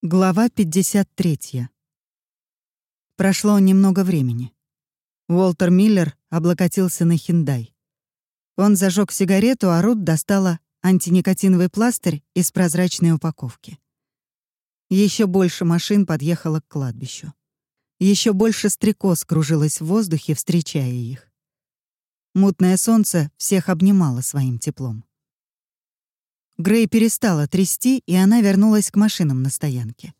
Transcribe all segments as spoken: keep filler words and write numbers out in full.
Глава пятьдесят три. Прошло немного времени. Уолтер Миллер облокотился на Хендай. Он зажег сигарету, а Рут достала антиникотиновый пластырь из прозрачной упаковки. Еще больше машин подъехало к кладбищу. Еще больше стрекоз кружилось в воздухе, встречая их. Мутное солнце всех обнимало своим теплом. Грей перестала трясти, и она вернулась к машинам на стоянке.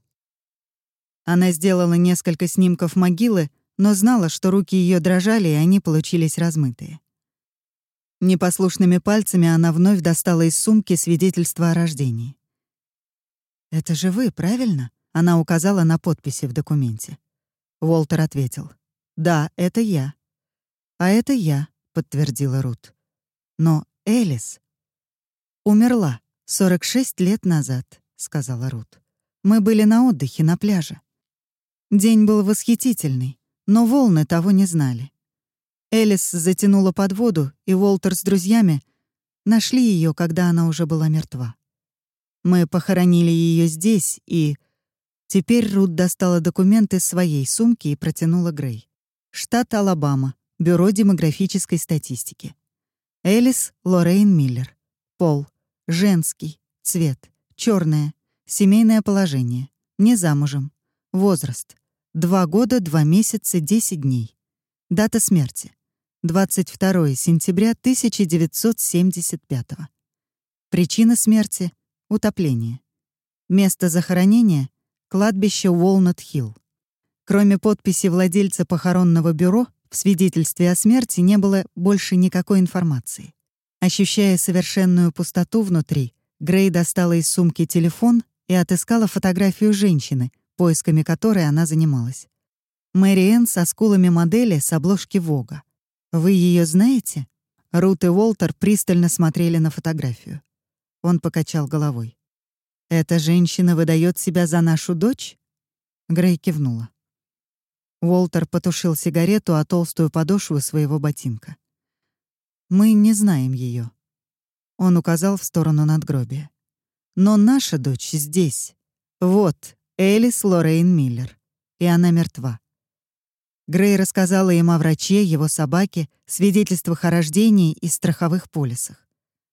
Она сделала несколько снимков могилы, но знала, что руки ее дрожали, и они получились размытые. Непослушными пальцами она вновь достала из сумки свидетельство о рождении. «Это же вы, правильно?» — она указала на подписи в документе. Уолтер ответил. «Да, это я». «А это я», — подтвердила Рут. «Но Элис умерла сорок шесть лет назад», — сказала Рут. «Мы были на отдыхе на пляже. День был восхитительный, но волны того не знали. Элис затянула под воду, и Уолтер с друзьями нашли ее, когда она уже была мертва. Мы похоронили ее здесь, и...» Теперь Рут достала документы из своей сумки и протянула Грей. «Штат Алабама. Бюро демографической статистики. Элис Лоррейн Миллер. Пол. Женский. Цвет. Черное. Семейное положение. Не замужем. Возраст. Два года, два месяца, десять дней. Дата смерти. двадцать второе сентября тысяча девятьсот семьдесят пятого. Причина смерти — утопление. Место захоронения — кладбище Уолнут-Хилл. Кроме подписи владельца похоронного бюро, в свидетельстве о смерти не было больше никакой информации. Ощущая совершенную пустоту внутри, Грей достала из сумки телефон и отыскала фотографию женщины, поисками которой она занималась. Мэри Энн со скулами модели с обложки Вога. «Вы ее знаете?» Рут и Уолтер пристально смотрели на фотографию. Он покачал головой. «Эта женщина выдает себя за нашу дочь?» Грей кивнула. Уолтер потушил сигарету о толстую подошву своего ботинка. «Мы не знаем ее. Он указал в сторону надгробия. «Но наша дочь здесь. Вот, Элис Лоррейн Миллер. И она мертва». Грей рассказала им о враче, его собаке, свидетельствах о рождении и страховых полисах.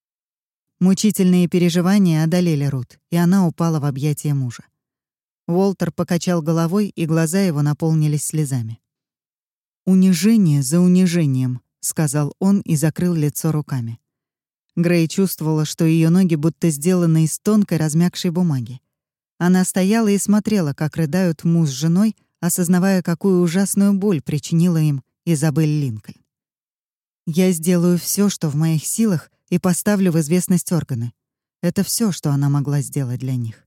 Мучительные переживания одолели Рут, и она упала в объятия мужа. Уолтер покачал головой, и глаза его наполнились слезами. «Унижение за унижением», — сказал он и закрыл лицо руками. Грей чувствовала, что ее ноги будто сделаны из тонкой размягшей бумаги. Она стояла и смотрела, как рыдают муж с женой, осознавая, какую ужасную боль причинила им Изабель Линкольн. «Я сделаю все, что в моих силах, и поставлю в известность органы. Это все, что она могла сделать для них».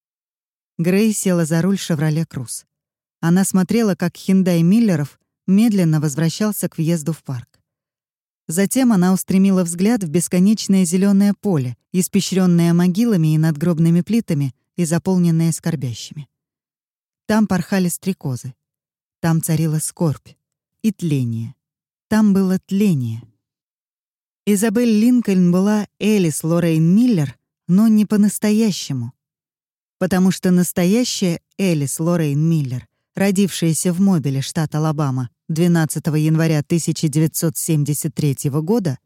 Грей села за руль «Шевроле Круз». Она смотрела, как Хендай Миллеров медленно возвращался к въезду в парк. Затем она устремила взгляд в бесконечное зеленое поле, испещренное могилами и надгробными плитами и заполненное скорбящими. Там порхали стрекозы. Там царила скорбь и тление. Там было тление. Изабель Линкольн была Элис Лоррейн Миллер, но не по-настоящему. Потому что настоящая Элис Лоррейн Миллер, родившаяся в Мобиле, штат Алабама, двенадцатого января тысяча девятьсот семьдесят третьего года,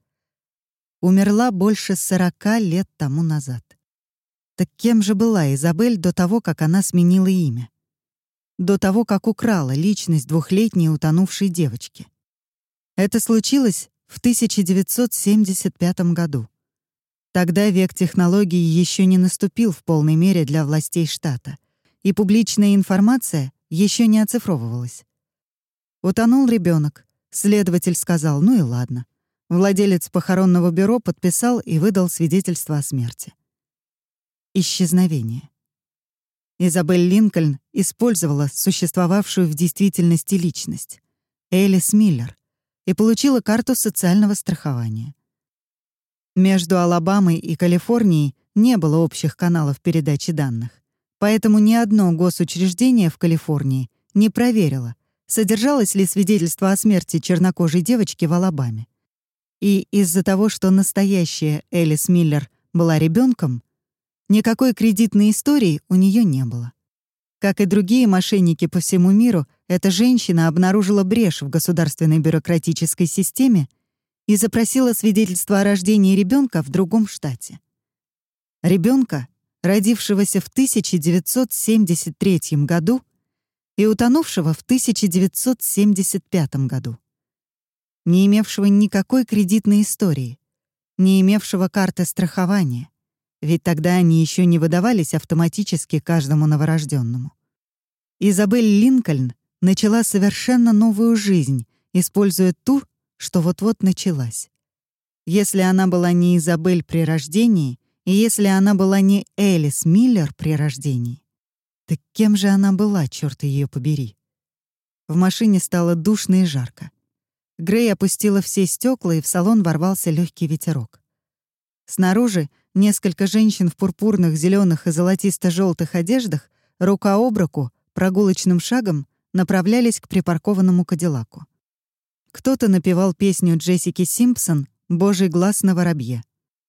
умерла больше сорока лет тому назад. Так кем же была Изабель до того, как она сменила имя? До того, как украла личность двухлетней утонувшей девочки? Это случилось в тысяча девятьсот семьдесят пятом году. Тогда век технологий еще не наступил в полной мере для властей штата, и публичная информация еще не оцифровывалась. Утонул ребенок. Следователь сказал: ну и ладно. Владелец похоронного бюро подписал и выдал свидетельство о смерти. Исчезновение. Изабель Линкольн использовала существовавшую в действительности личность — Элис Миллер, и получила карту социального страхования. Между Алабамой и Калифорнией не было общих каналов передачи данных, поэтому ни одно госучреждение в Калифорнии не проверило, содержалось ли свидетельство о смерти чернокожей девочки в Алабаме. И из-за того, что настоящая Элис Миллер была ребенком, никакой кредитной истории у нее не было. Как и другие мошенники по всему миру, эта женщина обнаружила брешь в государственной бюрократической системе и запросила свидетельство о рождении ребенка в другом штате. Ребенка, родившегося в тысяча девятьсот семьдесят третьем году и утонувшего в тысяча девятьсот семьдесят пятом году, не имевшего никакой кредитной истории, не имевшего карты страхования, ведь тогда они еще не выдавались автоматически каждому новорожденному. Изабель Линкольн начала совершенно новую жизнь, используя ту, что вот-вот началась. Если она была не Изабель при рождении, и если она была не Элис Миллер при рождении, так кем же она была, чёрт её побери? В машине стало душно и жарко. Грей опустила все стекла, и в салон ворвался легкий ветерок. Снаружи несколько женщин в пурпурных, зеленых и золотисто-желтых одеждах рука об руку прогулочным шагом направлялись к припаркованному кадиллаку. Кто-то напевал песню Джессики Симпсон «Божий глаз на воробье».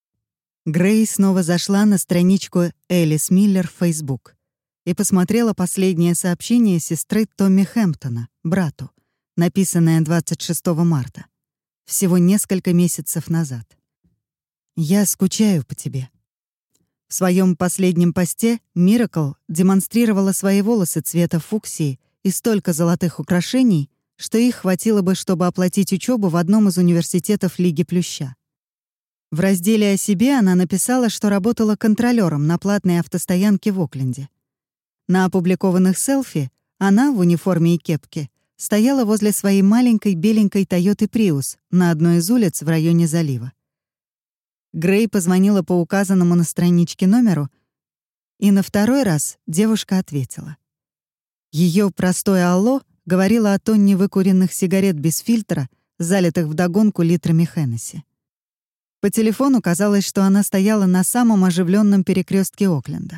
Грей снова зашла на страничку Элис Миллер в Facebook и посмотрела последнее сообщение сестры Томми Хэмптона, брату, написанное двадцать шестого марта, всего несколько месяцев назад. «Я скучаю по тебе». В своем последнем посте Миракл демонстрировала свои волосы цвета фуксии и столько золотых украшений, что их хватило бы, чтобы оплатить учебу в одном из университетов Лиги Плюща. В разделе о себе она написала, что работала контролёром на платной автостоянке в Окленде. На опубликованных селфи она в униформе и кепке стояла возле своей маленькой беленькой Toyota Prius на одной из улиц в районе залива. Грей позвонила по указанному на страничке номеру, и на второй раз девушка ответила. Её простое «алло» говорило о тонне выкуренных сигарет без фильтра, залитых вдогонку литрами Хеннесси. По телефону казалось, что она стояла на самом оживленном перекрестке Окленда.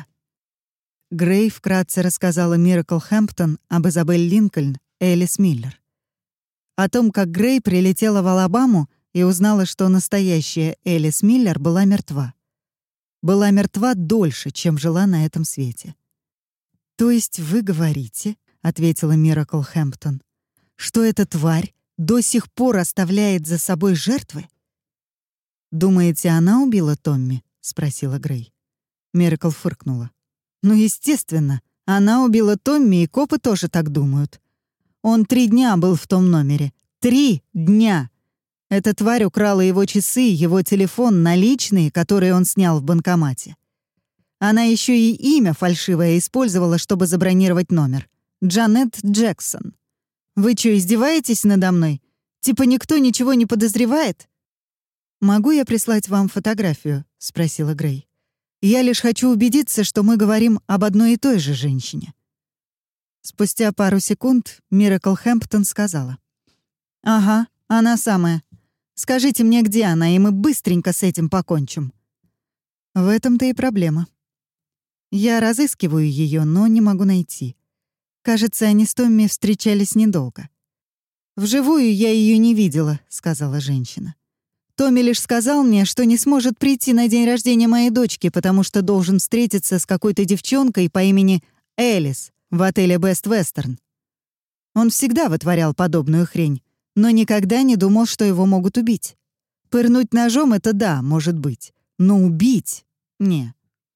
Грей вкратце рассказала Миракл Хэмптон об Изабель Линкольн и Элис Миллер. О том, как Грей прилетела в Алабаму и узнала, что настоящая Элис Миллер была мертва. Была мертва дольше, чем жила на этом свете. «То есть вы говорите, — ответила Миракл Хэмптон, — что эта тварь до сих пор оставляет за собой жертвы?» «Думаете, она убила Томми?» — спросила Грей. Миракл фыркнула. «Ну, естественно, она убила Томми, и копы тоже так думают. Он три дня был в том номере. Три дня! Эта тварь украла его часы, его телефон, наличные, которые он снял в банкомате. Она еще и имя фальшивое использовала, чтобы забронировать номер. Джанет Джексон. Вы что, издеваетесь надо мной? Типа никто ничего не подозревает?» «Могу я прислать вам фотографию?» — спросила Грей. «Я лишь хочу убедиться, что мы говорим об одной и той же женщине». Спустя пару секунд Миракл Хэмптон сказала. «Ага, она самая. Скажите мне, где она, и мы быстренько с этим покончим». В этом-то и проблема. Я разыскиваю ее, но не могу найти. Кажется, они с Томми встречались недолго. «Вживую я ее не видела», — сказала женщина. «Томми лишь сказал мне, что не сможет прийти на день рождения моей дочки, потому что должен встретиться с какой-то девчонкой по имени Элис в отеле Best Western. Он всегда вытворял подобную хрень, но никогда не думал, что его могут убить. Пырнуть ножом — это да, может быть, но убить — не».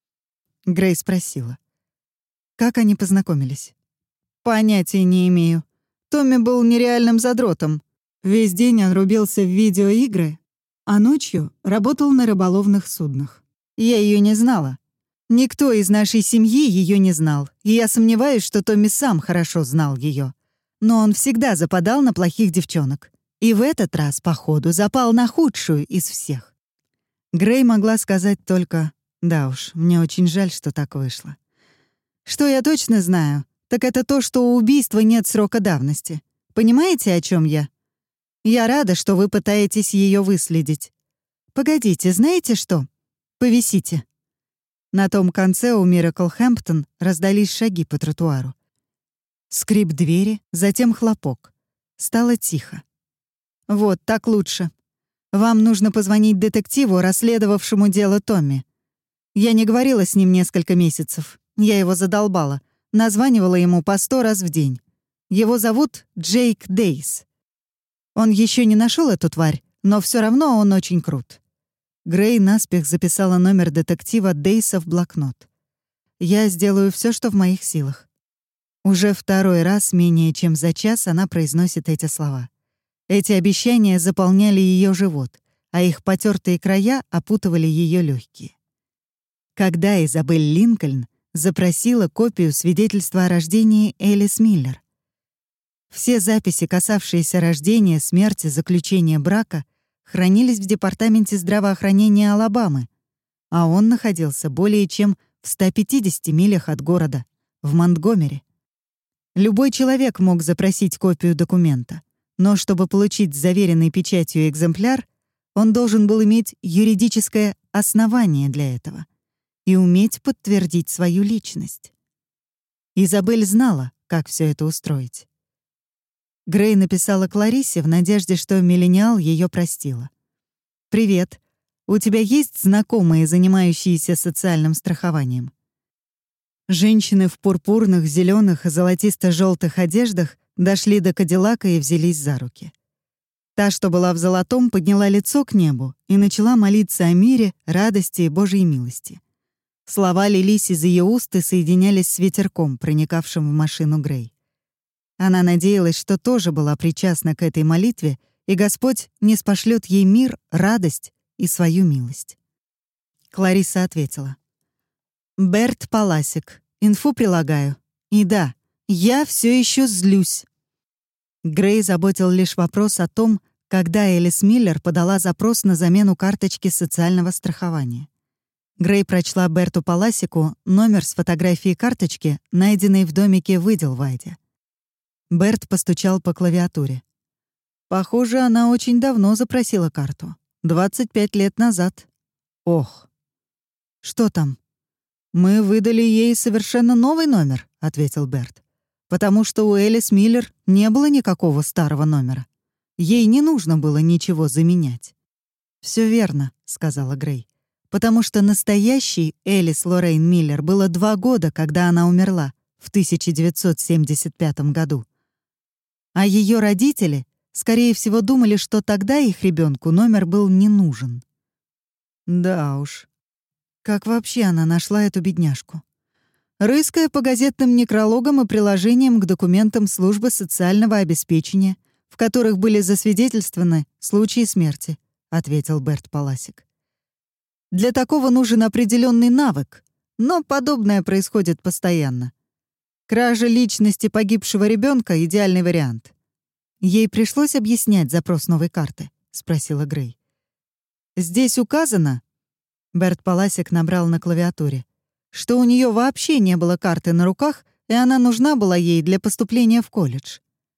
Грей спросила. «Как они познакомились?» «Понятия не имею. Томми был нереальным задротом. Весь день он рубился в видеоигры, а ночью работал на рыболовных суднах. Я ее не знала. Никто из нашей семьи ее не знал, и я сомневаюсь, что Томми сам хорошо знал ее. Но он всегда западал на плохих девчонок. И в этот раз, походу, запал на худшую из всех». Грей могла сказать только: «Да уж, мне очень жаль, что так вышло. Что я точно знаю, так это то, что у убийства нет срока давности. Понимаете, о чем я? Я рада, что вы пытаетесь ее выследить. Погодите, знаете что? Повисите». На том конце у Миракл Хэмптон раздались шаги по тротуару. Скрип двери, затем хлопок. Стало тихо. «Вот, так лучше. Вам нужно позвонить детективу, расследовавшему дело Томми. Я не говорила с ним несколько месяцев. Я его задолбала. названивала ему по сто раз в день. Его зовут Джейк Дейс. Он еще не нашел эту тварь, но все равно он очень крут. Грей наспех записала номер детектива Дейса в блокнот. «Я сделаю все, что в моих силах». Уже второй раз менее чем за час она произносит эти слова. Эти обещания заполняли ее живот, а их потертые края опутывали ее легкие. Когда Изабель Линкольн запросила копию свидетельства о рождении Элис Миллер. Все записи, касавшиеся рождения, смерти, заключения брака, хранились в Департаменте здравоохранения Алабамы, а он находился более чем в ста пятидесяти милях от города, в Монтгомери. Любой человек мог запросить копию документа, но чтобы получить заверенный печатью экземпляр, он должен был иметь юридическое основание для этого и уметь подтвердить свою личность. Изабель знала, как все это устроить. Грей написала Клариссе в надежде, что миллениал ее простила. «Привет. У тебя есть знакомые, занимающиеся социальным страхованием?» Женщины в пурпурных, зеленых и золотисто-желтых одеждах дошли до Кадиллака и взялись за руки. Та, что была в золотом, подняла лицо к небу и начала молиться о мире, радости и Божьей милости. Слова лились из ее уст и соединялись с ветерком, проникавшим в машину Грей. Она надеялась, что тоже была причастна к этой молитве, и Господь ниспошлёт ей мир, радость и свою милость. Клариса ответила. «Берт Паласик. Инфу прилагаю. И да, я все еще злюсь». Грей заботил лишь вопрос о том, когда Элис Миллер подала запрос на замену карточки социального страхования. Грей прочла Берту Паласику номер с фотографией карточки, найденной в домике в Идлвайде. Берт постучал по клавиатуре. Похоже, она очень давно запросила карту. двадцать пять лет назад. Ох. «Что там?» «Мы выдали ей совершенно новый номер», — ответил Берт. «Потому что у Элис Миллер не было никакого старого номера. Ей не нужно было ничего заменять». «Всё верно», — сказала Грей. «Потому что настоящей Элис Лоррейн Миллер было два года, когда она умерла, в тысяча девятьсот семьдесят пятом году. А ее родители, скорее всего, думали, что тогда их ребенку номер был не нужен». «Да уж. Как вообще она нашла эту бедняжку?» «Рыская по газетным некрологам и приложениям к документам службы социального обеспечения, в которых были засвидетельствованы случаи смерти», — ответил Берт Паласик. «Для такого нужен определенный навык, но подобное происходит постоянно. Кража личности погибшего ребенка — идеальный вариант». «Ей пришлось объяснять запрос новой карты?» — спросила Грей. «Здесь указано...» — Берт Паласик набрал на клавиатуре, что у нее вообще не было карты на руках, и она нужна была ей для поступления в колледж.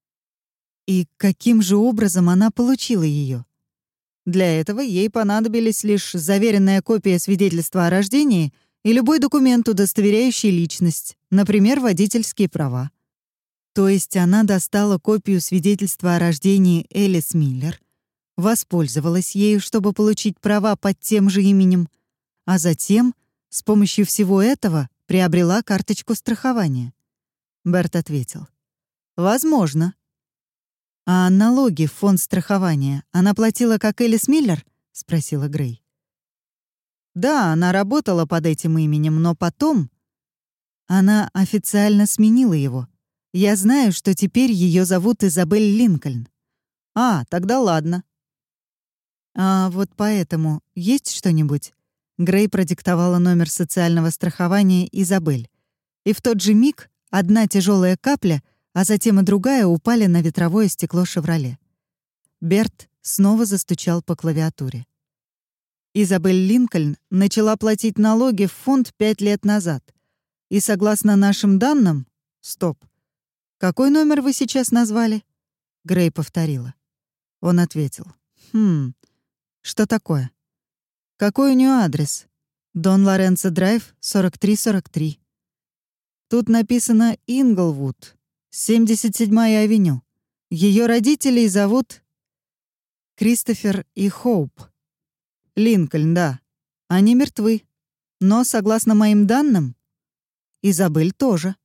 И каким же образом она получила ее? Для этого ей понадобились лишь заверенная копия свидетельства о рождении и любой документ, удостоверяющий личность, например, водительские права. То есть она достала копию свидетельства о рождении Элис Миллер, воспользовалась ею, чтобы получить права под тем же именем, а затем с помощью всего этого приобрела карточку страхования. Берт ответил. «Возможно». «А налоги в фонд страхования она платила как Элис Миллер?» — спросила Грей. «Да, она работала под этим именем, но потом...» «Она официально сменила его. Я знаю, что теперь ее зовут Изабель Линкольн». «А, тогда ладно». «А вот поэтому есть что-нибудь?» Грей продиктовала номер социального страхования Изабель. И в тот же миг одна тяжелая капля, а затем и другая упали на ветровое стекло «Шевроле». Берт снова застучал по клавиатуре. Изабель Линкольн начала платить налоги в фонд пять лет назад. И согласно нашим данным... Стоп. Какой номер вы сейчас назвали? Грей повторила. Он ответил. Хм, что такое? Какой у нее адрес? Дон Лоренцо Драйв, сорок три сорок три. Тут написано Инглвуд, семьдесят седьмая авеню. Ее родителей зовут Кристофер и Хоуп. Линкольн, да. Они мертвы. Но, согласно моим данным, Изабель тоже.